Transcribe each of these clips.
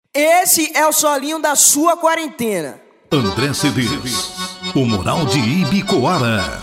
Esse é o solinho da sua quarentena. André CDs, o moral de Ibicoara.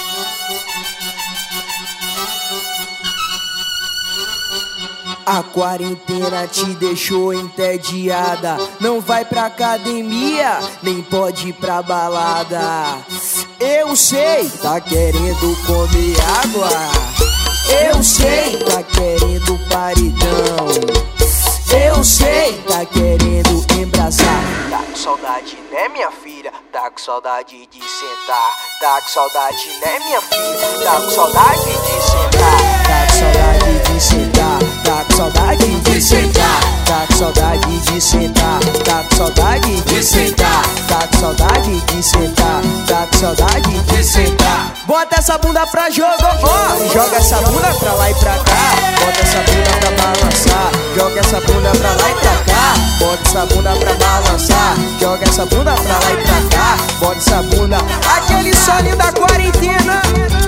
A quarentena te deixou entediada, não vai pra academia, nem pode ir pra balada. Eu sei, tá querendo comer água. Eu sei, tá querendo paredão. Eu sei, tá querendo embraçar. Tá com saudade, né, minha filha? Tá com saudade de sentar. Tá com saudade, né, minha filha? Tá com saudade de sentar. Tá com saudade de sentar. Tá com saudade de sentar. Tá com saudade de sentar. Tá com saudade de sentar. Tá com saudade de sentar. Tá com saudade de sentar. Bota essa bunda pra jogo, ó. Joga essa bunda pra lá e pra cá. Bota essa bunda pra balançar. Joga essa bunda pra lá e pra cá. Bota essa bunda pra balançar. Joga essa bunda pra lá e pra cá. Bota essa bunda. Aquele solinho da quarentena.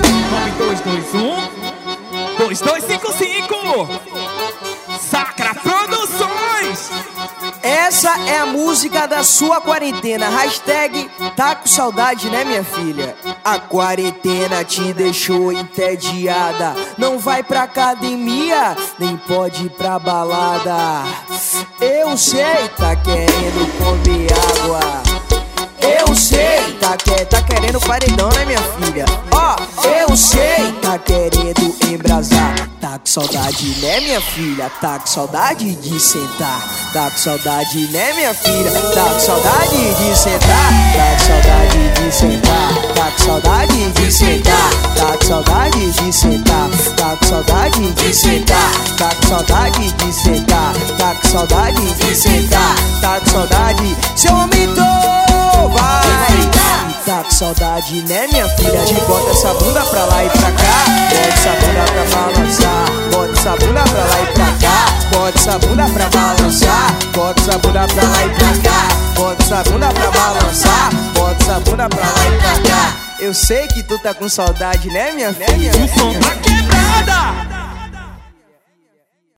9221-2255 Sacra Produções. Essa é a música da sua quarentena. Hashtag tá com saudade, né, minha filha? A quarentena te deixou entediada, não vai pra academia, nem pode ir pra balada. Eu sei, tá querendo comer água. Eu sei, tá querendo paredão, né, minha filha? Ó, eu sei, tá querendo embrasar. Tá com saudade, né, minha filha? Tá com saudade de sentar. Tá com saudade, né, minha filha? Tá com saudade de sentar. Tá com saudade de sentar. Tá com saudade de sentar. Tá com saudade de sentar. Tá com saudade de sentar. Tá com saudade de sentar. Tá com saudade de sentar. Tá com saudade, seu homem vai. Tá com saudade, né, minha filha? De bota essa bunda pra lá e pra cá. Bota essa bunda pra balançar. Bota essa bunda pra lá e pra cá. Bota essa bunda pra balançar. Bota essa bunda pra lá e pra cá. Bota essa bunda pra balançar. Bota essa bunda pra lá e pra cá. Eu sei que tu tá com saudade, né, minha filha? O som da quebrada.